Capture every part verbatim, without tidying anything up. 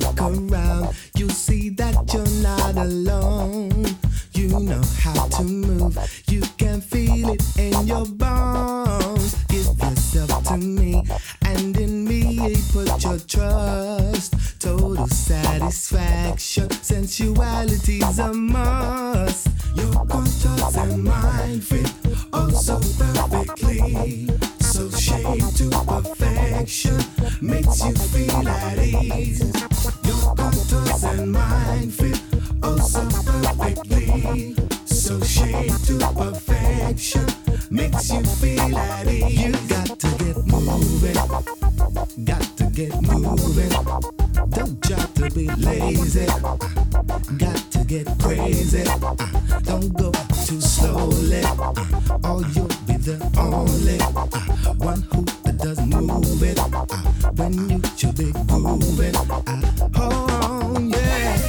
look around, you see that you're not alone. You know how to move, you can feel it in your bones. Give yourself to me, and in me put your trust. Total satisfaction, sensuality's a must. Your contours and mind fit oh so perfectly. So shaped to perfection, makes you feel at ease. Your contours and mind fit oh so perfectly. So shaped to perfection, makes you feel at ease. You got to get moving, got to get moving. Don't try to be lazy, got to get crazy. Don't go too slowly, or you'll be the only one who does move it when you should be grooving. Oh yeah.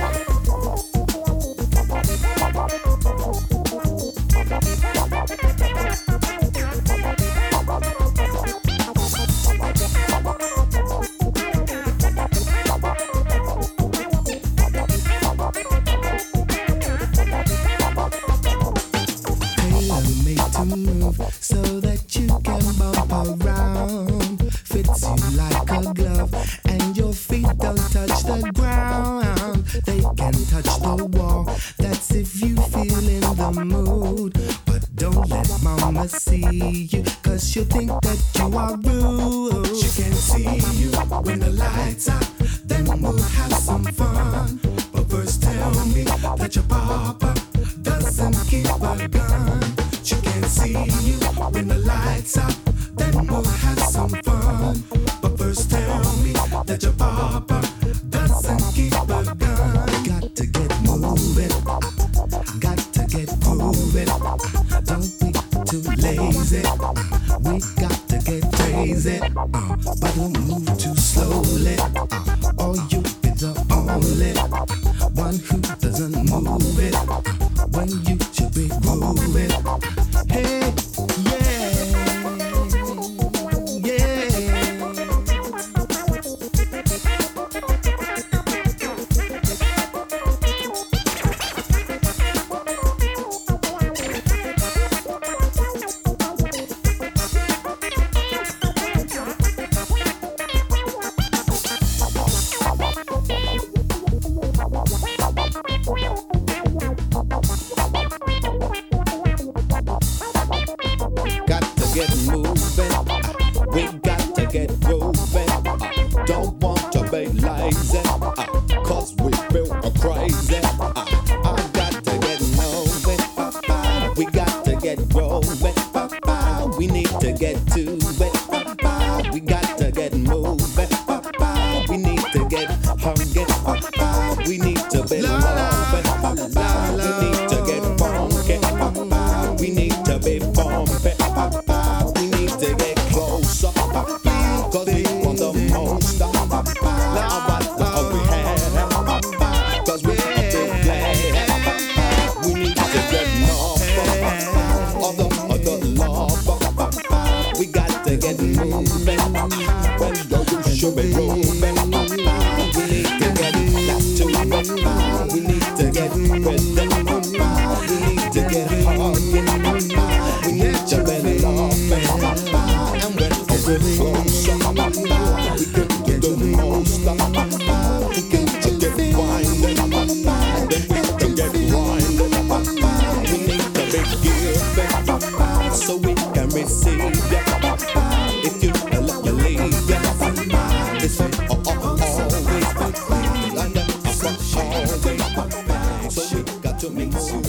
So that you can bump around, fits you like a glove, and your feet don't touch the ground. They can touch the wall, that's if you feel in the mood. But don't let mama see you, cause she'll think that you are rude. She can see you when the lights out, then we'll have some fun. But first tell me that your papa doesn't keep a gun. She can see you when the lights out, then we'll have some fun. But first tell me that your papa doesn't keep a gun. Got to get moving, got to get grooving. Don't be too lazy, we got to get crazy. Uh, but don't move too slowly, uh, or you'll be the only one who doesn't move it uh, when you should be grooving. Hey, yeah, yeah. Get moving, uh, we got to get grooving. Uh, don't want to be lazy, uh, cause we feel uh, crazy. Uh, I got to get moving, uh, uh, we got to get grooving. Uh, uh, we need to get to it. Uh, uh, we got to get moving. Uh, uh, we need to get hungry. Uh, uh, we need to be loving. Uh, uh, we need to get funky. Uh, uh, we need to be bumpy. Uh, uh, we need to get closer, uh, uh, cause we want the most. Uh, uh, now what uh, we have, uh, cause we want to play. Uh, we need to get more uh, of the, of the love. Uh, uh, we got to get moving. When you should be moving. Uh, we need to get back to it. Uh, we need to get rhythm. Uh, we need to get hugging. Uh, we need to be loving. And when we're closer, we can get the most. We can get winded. Then we can get winded. We need to be giving so we can receive. If you let your lead, it's always and then always. So we got to make you.